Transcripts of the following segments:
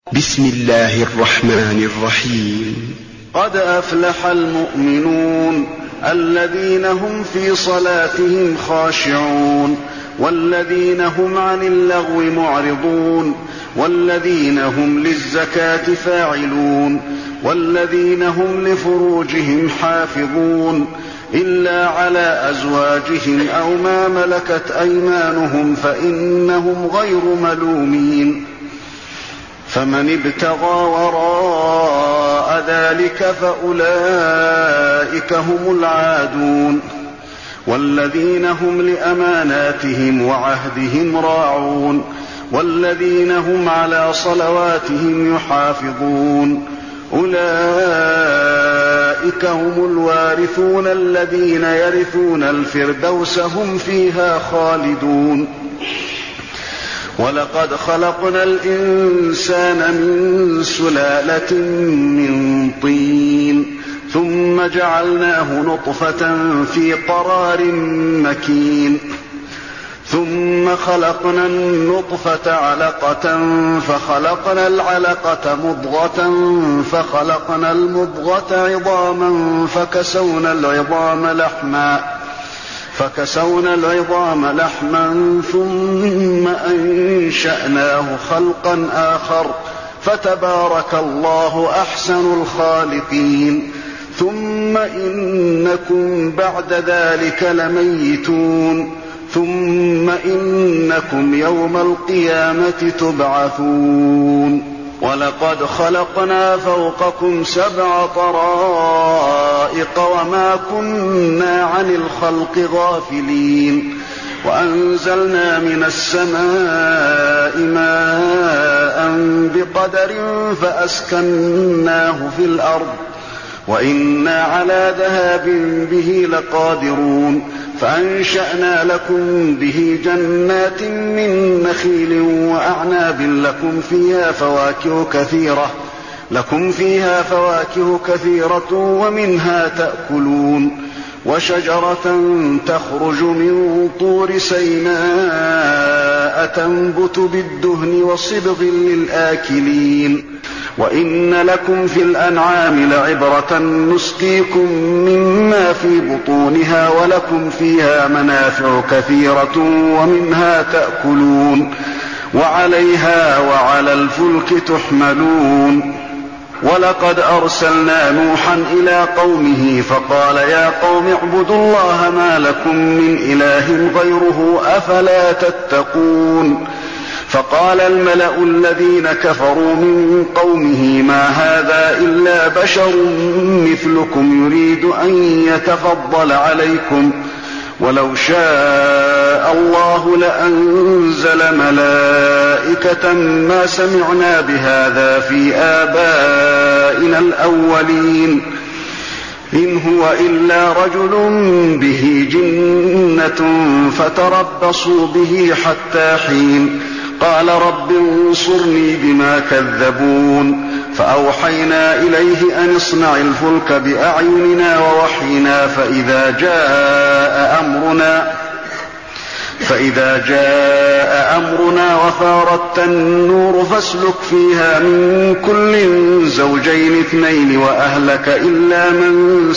بسم الله الرحمن الرحيم. قد أفلح المؤمنون الذين هم في صلاتهم خاشعون والذين هم عن اللغو معرضون والذين هم للزكاة فاعلون والذين هم لفروجهم حافظون إلا على أزواجهم أو ما ملكت أيمانهم فإنهم غير ملومين. فمن ابتغى وراء ذلك فأولئك هم العادون والذين هم لأماناتهم وعهدهم راعون والذين هم على صلواتهم يحافظون أولئك هم الوارثون الذين يرثون الفردوس هم فيها خالدون. ولقد خلقنا الإنسان من سلالة من طين ثم جعلناه نطفة في قرار مكين ثم خلقنا النطفة علقة فخلقنا العلقة مضغة فخلقنا المضغة عظاما فكسونا العظام لحما ثم أنشأناه خلقا آخر فتبارك الله أحسن الخالقين. ثم إنكم بعد ذلك لميتون ثم إنكم يوم القيامة تبعثون. ولقد خلقنا فوقكم 7 طرائق وما كنا عن الخلق غافلين وأنزلنا من السماء ماء بقدر فأسكناه في الأرض وإنا على ذهاب به لقادرون. فأنشأنا لكم به جنات من نخيل وأعناب لكم فيها فواكه كثيرة ومنها تأكلون وشجرة تخرج من طور سيناء تنبت بالدهن وصبغ للآكلين. وإن لكم في الأنعام لعبرة نسقيكم مما في بطونها ولكم فيها منافع كثيرة ومنها تأكلون وعليها وعلى الفلك تحملون. ولقد أرسلنا نوحا إلى قومه فقال يا قوم اعبدوا الله ما لكم من إله غيره أفلا تتقون. فقال الملأ الذين كفروا من قومه ما هذا إلا بشر مثلكم يريد أن يتفضل عليكم ولو شاء الله لأنزل ملائكة ما سمعنا بهذا في آبائنا الأولين إن هو إلا رجل به جنة فتربصوا به حتى حين. قال رب انصرني بما كذبون. فأوحينا إليه أن اصنع الفلك بأعيننا ووحينا فإذا جاء أمرنا وفارت النور فاسلك فيها من كل زوجين 2 وأهلك إلا من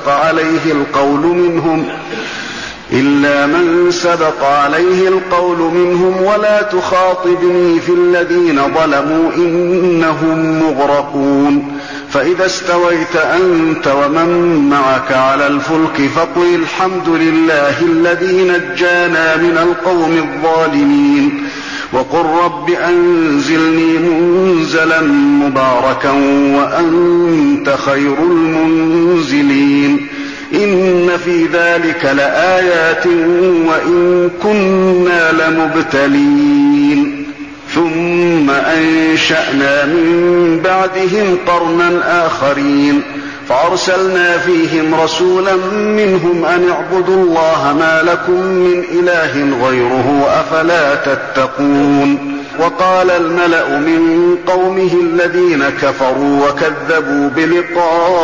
سبق عليه القول منهم ولا تخاطبني في الذين ظلموا إنهم مغرقون. فإذا استويت أنت ومن معك على الفلك فقل الحمد لله الذي نجانا من القوم الظالمين وقل رب أنزلني منزلا مباركا وأنت خير المنزلين. إن في ذلك لآيات وإن كنا لمبتلين. ثم أنشأنا من بعدهم قرنا آخرين فأرسلنا فيهم رسولا منهم أن اعبدوا الله ما لكم من إله غيره أفلا تتقون. وقال الملأ من قومه الذين كفروا وكذبوا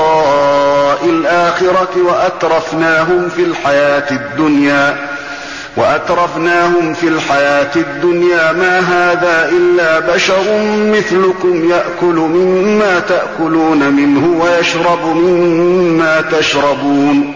بلقاء الآخرة وأترفناهم في الحياة الدنيا وأترفناهم في الحياة الدنيا ما هذا إلا بشر مثلكم يأكل مما تأكلون منه ويشرب مما تشربون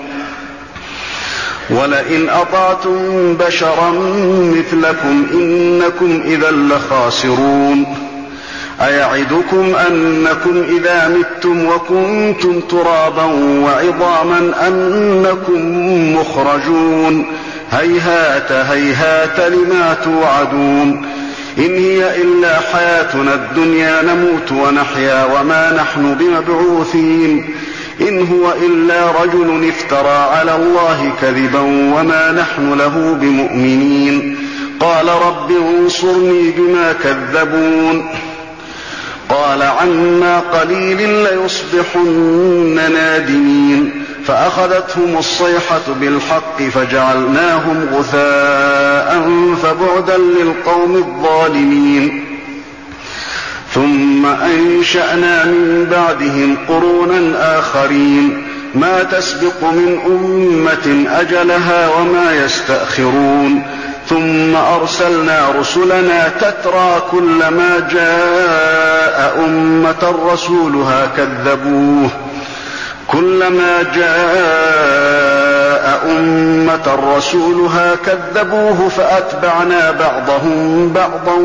ولئن أطعتم بشرا مثلكم إنكم إذا لخاسرون أيعدكم أنكم إذا متم وكنتم ترابا وعظاما أنكم مخرجون هيهات هيهات لما توعدون إن هي إلا حياتنا الدنيا نموت ونحيا وما نحن بمبعوثين إن هو إلا رجل افترى على الله كذبا وما نحن له بمؤمنين قال رب انصرني بما كذبون قال عما قليل ليصبحن نادمين فأخذتهم الصيحة بالحق فجعلناهم غثاء فبعدا للقوم الظالمين ثم أنشأنا من بعدهم قرونا آخرين ما تسبق من أمة أجلها وما يستأخرون ثم أرسلنا رسلنا تترى كلما جاء أمة رسولها كذبوه فأتبعنا بعضهم بعضا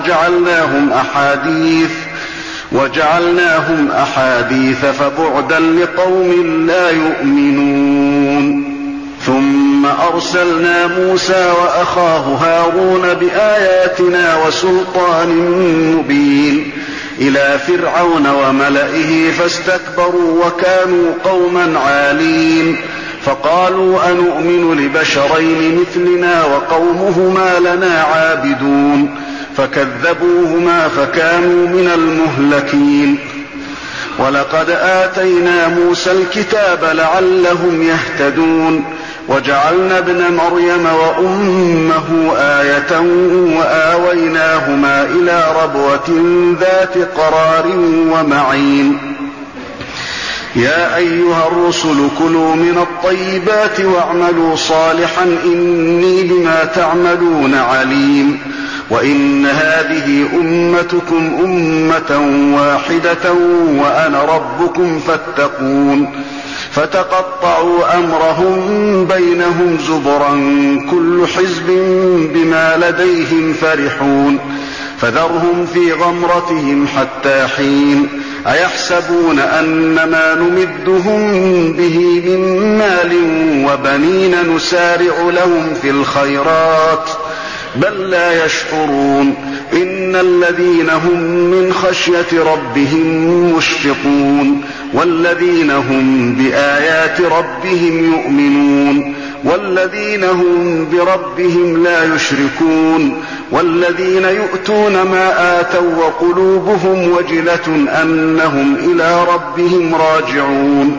وجعلناهم أحاديث فبعدا لقوم لا يؤمنون ثم أرسلنا موسى وأخاه هارون بآياتنا وسلطان مبين إلى فرعون وملئه فاستكبروا وكانوا قوما عالين فقالوا أنؤمن لبشرين مثلنا وقومهما لنا عابدون فكذبوهما فكانوا من المهلكين ولقد آتينا موسى الكتاب لعلهم يهتدون وجعلنا ابن مريم وأمه آية وآويناهما إلى ربوة ذات قرار ومعين يا أيها الرسل كلوا من الطيبات واعملوا صالحا إني بما تعملون عليم وإن هذه أمتكم أمة واحدة وأنا ربكم فاتقون فتقطعوا أمرهم بينهم زبرا كل حزب بما لديهم فرحون فذرهم في غمرتهم حتى حين أيحسبون أنما نمدهم به من مال وبنين نسارع لهم في الخيرات بل لا يشعرون إن الذين هم من خشية ربهم مشفقون والذين هم بآيات ربهم يؤمنون والذين هم بربهم لا يشركون والذين يؤتون ما آتوا وقلوبهم وجلة أنهم إلى ربهم راجعون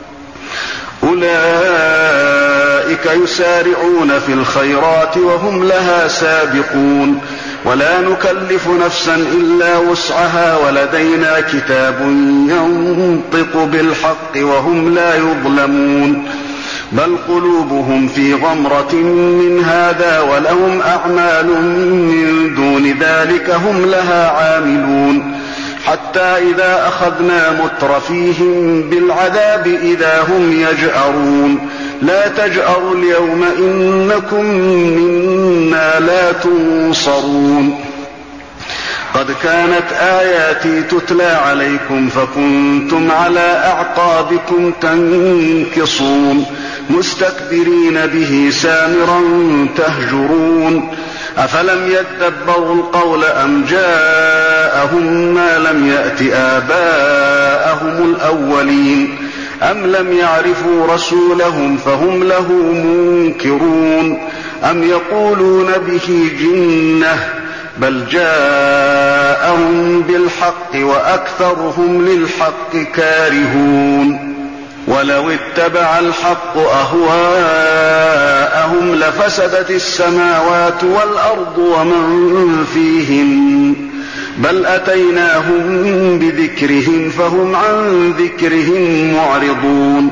أولئك يسارعون في الخيرات وهم لها سابقون ولا نكلف نفسا إلا وسعها ولدينا كتاب ينطق بالحق وهم لا يظلمون بل قلوبهم في غمرة من هذا ولهم أعمال من دون ذلك هم لها عاملون حتى إذا أخذنا مترفيهم بالعذاب إذا هم يجأرون لا تجأروا اليوم إنكم منا لا تنصرون قد كانت آياتي تتلى عليكم فكنتم على أعقابكم تنكصون مستكبرين به سامرا تهجرون أفلم يدبروا القول أم جاءهم ما لم يأت آباءهم الأولين أم لم يعرفوا رسولهم فهم له منكرون أم يقولون به جنة بل جاءهم بالحق وأكثرهم للحق كارهون ولو اتبع الحق أهواءهم لفسدت السماوات والأرض ومن فيهن بل أتيناهم بذكرهم فهم عن ذكرهم معرضون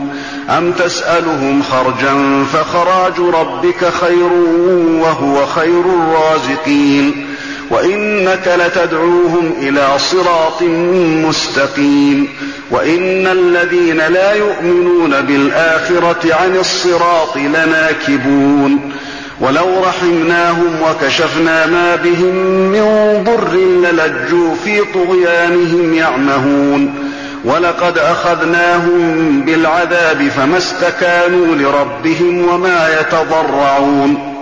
أم تسألهم خرجا فخراج ربك خير وهو خير الرازقين وإنك لتدعوهم إلى صراط مستقيم وإن الذين لا يؤمنون بالآخرة عن الصراط لناكبون ولو رحمناهم وكشفنا ما بهم من ضر للجوا في طغيانهم يعمهون ولقد أخذناهم بالعذاب فما استكانوا لربهم وما يتضرعون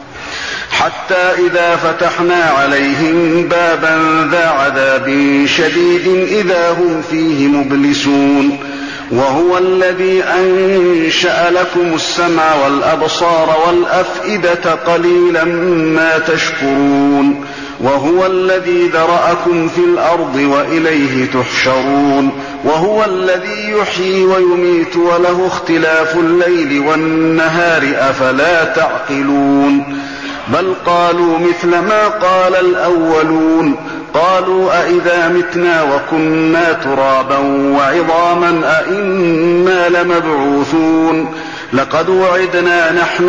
حتى إذا فتحنا عليهم بابا ذا عذاب شديد إذا هم فيه مبلسون وهو الذي أنشأ لكم السمع والأبصار والأفئدة قليلا ما تشكرون وهو الذي ذرأكم في الأرض وإليه تحشرون وهو الذي يحيي ويميت وله اختلاف الليل والنهار أفلا تعقلون بل قالوا مثل ما قال الأولون قالوا أئذا متنا وكنا ترابا وعظاما أئنا لمبعوثون لقد وعدنا نحن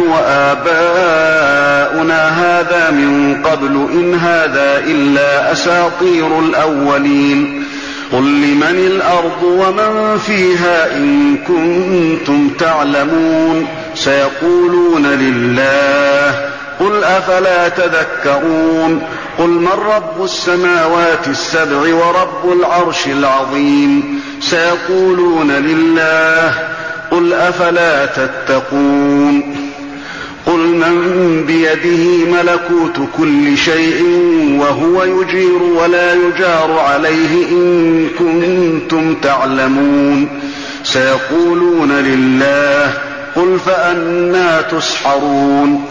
وآباؤنا هذا من قبل إن هذا إلا أساطير الأولين قل لمن الأرض ومن فيها إن كنتم تعلمون سيقولون لله قل أفلا تذكرون قل من رب السماوات السبع ورب العرش العظيم سيقولون لله قل أفلا تتقون قل من بيده ملكوت كل شيء وهو يجير ولا يجار عليه إن كنتم تعلمون سيقولون لله قل فأنى تسحرون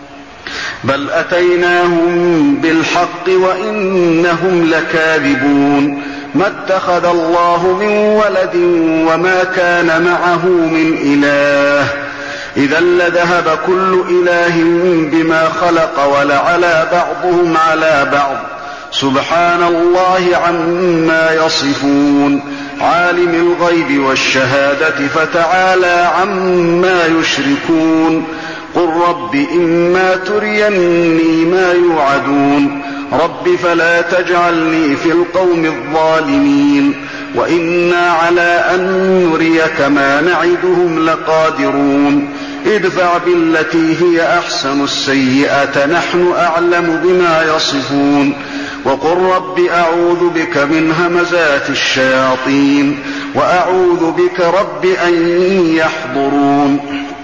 بل أتيناهم بالحق وإنهم لكاذبون ما اتخذ الله من ولد وما كان معه من إله إذا لذهب كل إله بما خلق ولعلى بعضهم على بعض سبحان الله عما يصفون عالم الغيب والشهادة فتعالى عما يشركون قل رب إما تريني ما يوعدون رب فلا تجعلني في القوم الظالمين وإنا على أن نريك ما نعدهم لقادرون ادفع بالتي هي أحسن السيئة نحن أعلم بما يصفون وقل رب أعوذ بك من همزات الشياطين وأعوذ بك رب أن يحضرون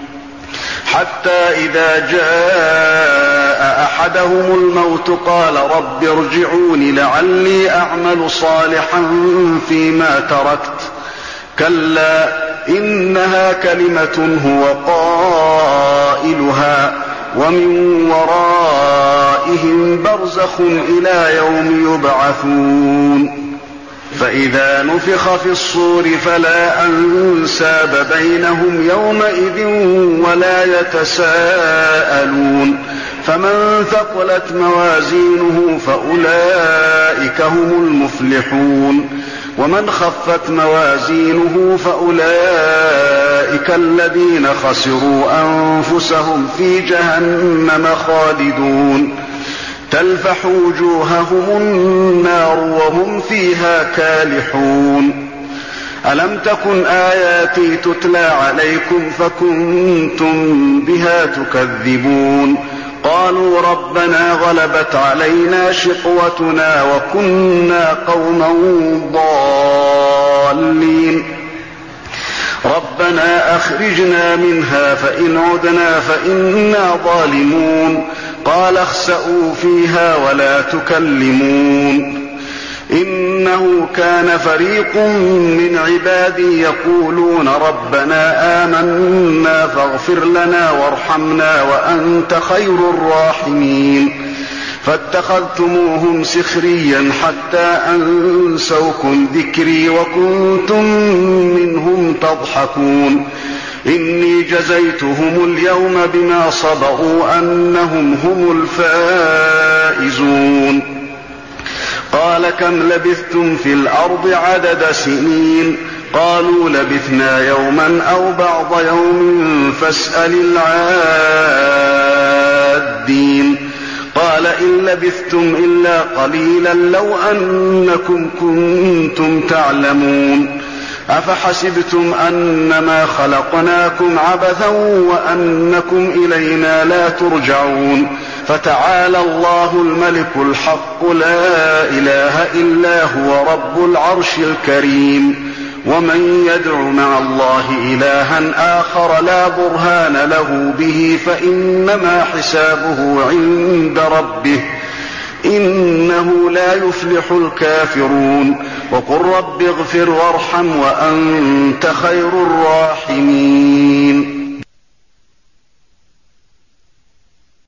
حتى إذا جاء أحدهم الموت قال رب ارجعون لعلي أعمل صالحا فيما تركت كلا إنها كلمة هو قائلها ومن ورائهم برزخ إلى يوم يبعثون فإذا نفخ في الصور فلا أنساب بينهم يومئذ ولا يتساءلون فمن ثقلت موازينه فأولئك هم المفلحون ومن خفت موازينه فأولئك الذين خسروا أنفسهم في جهنم خالدون تلفح وجوههم النار وهم فيها كالحون ألم تكن آياتي تتلى عليكم فكنتم بها تكذبون قالوا ربنا غلبت علينا شقوتنا وكنا قوما ضالين ربنا أخرجنا منها فإن عدنا فإنا ظالمون قال اخسئوا فيها ولا تكلمون إنه كان فريق من عبادي يقولون ربنا آمنا فاغفر لنا وارحمنا وأنت خير الراحمين فاتخذتموهم سخريا حتى أنسوكم ذكري وكنتم منهم تضحكون إني جزيتهم اليوم بما صبروا أنهم هم الفائزون قال كم لبثتم في الأرض عدد سنين قالوا لبثنا يوما أو بعض يوم فاسأل العادين قال إن لبثتم إلا قليلا لو أنكم كنتم تعلمون أفحسبتم أنما خلقناكم عبثا وأنكم إلينا لا ترجعون فتعالى الله الملك الحق لا إله إلا هو رب العرش الكريم ومن يدع مع الله إلها آخر لا برهان له به فإنما حسابه عند ربه إنه لا يفلح الكافرون وقل رب اغفر وارحم وأنت خير الراحمين